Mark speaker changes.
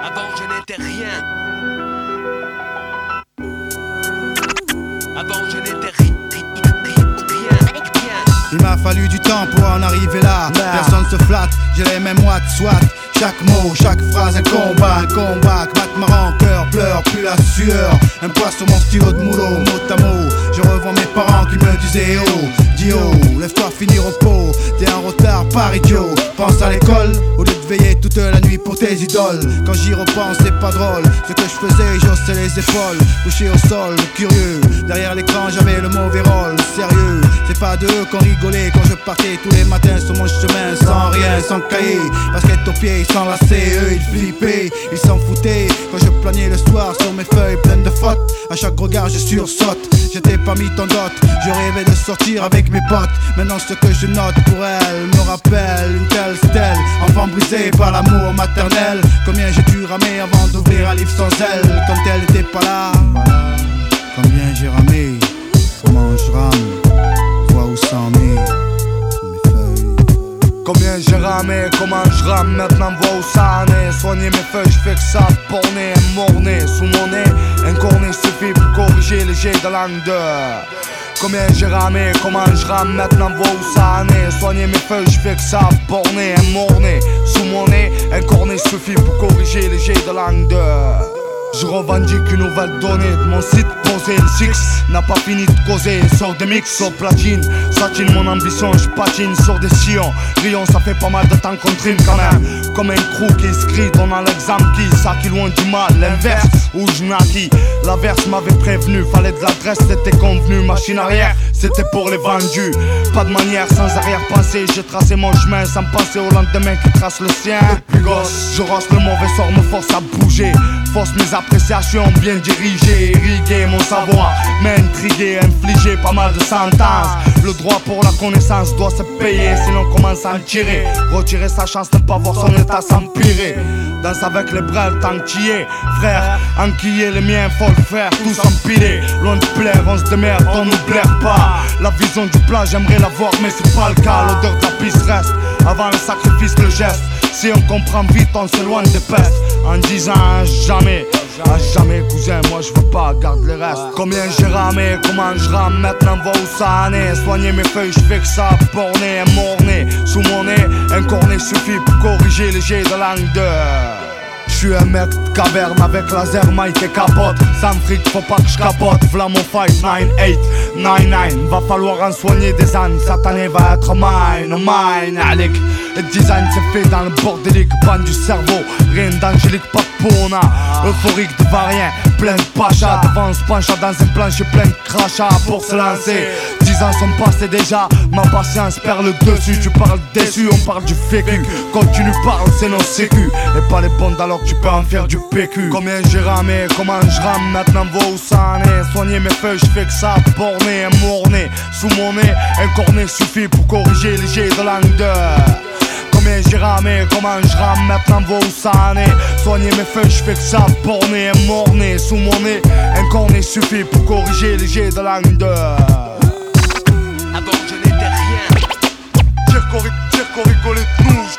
Speaker 1: Avant je n'étais rien. Avant je n'étais rien.
Speaker 2: Il m'a fallu du temps pour en arriver là. Personne se flatte, j'ai les mêmes watts, soit. Chaque mot, chaque phrase, un combat que mate ma rancœur, pleure, plus la sueur. Un poids sur mon stylo de moulot, mot à mot. Je revois mes parents qui me disaient oh, dis oh, lève-toi finir au pot. T'es en retard par idiot, pense à l'école au lieu de veiller toute la nuit pour tes idoles. Quand j'y repense c'est pas drôle, ce que je faisais j'haussais les épaules. Couché au sol, curieux, derrière l'écran j'avais le mauvais rôle. Sérieux, c'est pas d'eux qu'on rigolait quand je partais tous les matins sur mon chemin. Sans rien, sans cahier, basket aux pieds, sans lacets. Eux ils flippaient, ils s'en foutaient quand je planais le soir sur mes feuilles pleines de fautes. À chaque regard je sursaute, j'étais pas mis en dot. Je rêvais de sortir avec mes potes. Maintenant ce que je note pour elle me rappelle une telle stèle. Enfant brisé par l'amour maternel. Combien j'ai dû ramer avant d'ouvrir un livre sans elle. Quand elle n'était pas là. Combien j'ai ramé, comment je rame, vois où ça en est.
Speaker 3: Combien j'ai ramé, comment je rame, maintenant vois où ça en est. Soigner mes feuilles, je fais que ça, borné, morné, sous mon nez. Un cornet suffit pour corriger les jets de langue de. Combien j'ai ramé, comment je rame, maintenant vois où ça en est. Soigner mes feuilles, je fais que ça, borné, morné, sous mon nez. Un cornet suffit pour corriger les jets de langue de. Je revendique une nouvelle donnée de mon site posé. Le six n'a pas fini de causer. Sort des mix, sur platine, satine mon ambition, je patine sur des sillons. Rion, ça fait pas mal de temps qu'on trime quand même. Comme un crew qui se on a l'examen qui s'acquit loin du mal. L'inverse, où je naquis. L'averse m'avait prévenu, fallait de l'adresse, c'était convenu. Machine arrière, c'était pour les vendus. Pas de manière, sans arrière-pensée. J'ai tracé mon chemin sans penser au lendemain qui trace le sien. Depuis gosse, je rosse le mauvais sort, me force à bouger. Force mes appréciations bien dirigées, irriguer mon savoir, m'intriguer, infliger pas mal de sentences. Le droit pour la connaissance doit se payer, sinon on commence à en tirer. Retirer sa chance, ne pas voir son état s'empirer. Danse avec les bras tant qu'il y est, frère, enquiller les miens, faut le faire, tous empilés. Loin de plaire, on se démerde, on nous plaire pas. La vision du plat, j'aimerais l'avoir, mais c'est pas le cas. L'odeur de la piste reste, avant le sacrifice, le geste. Si on comprend vite, on s'éloigne des pestes. En disant jamais, à jamais cousin, moi je veux pas, garde les restes. Combien j'ai ramé, comment je rame, maintenant vois où ça en est. Soigner mes feuilles, je fais que ça, borné, morné, sous mon nez. Un cornet suffit pour corriger les jets de langue de. Je suis un mec de caverne avec laser, mic et capote. Sans fric, faut pas que je capote. V'là mon fight, 9-8, 9-9. Va falloir en soigner des ânes. Cette année va être mine, Alec. Le design c'est fait dans le bordélique, bande du cerveau. Rien d'angélique, pas de peau, on a. Euphorique de rien, plein de pacha. Devant se pencha dans un plancher plein de crachats pour se lancer. 10 ans sont passés déjà, ma patience perd le dessus. Tu parles déçu, on parle du fécu. Continue parle, c'est nos sécu. Et pas les bondes alors que tu peux en faire du PQ. Combien j'ai ramé, comment je rame, maintenant vois où ça en est. Soigner mes feuilles, je fais que ça, borné, morné, sous mon nez. Un cornet suffit pour corriger les jets de langue de. Combien j'ai ramé, comment je rame, maintenant vois où ça en est. Soigner mes feuilles, je fais que ça, borné, morné, sous mon nez. Un cornet suffit pour corriger les jets de langue de.
Speaker 1: Avant je n'étais rien.
Speaker 3: Dire qu'on rigolait de nous,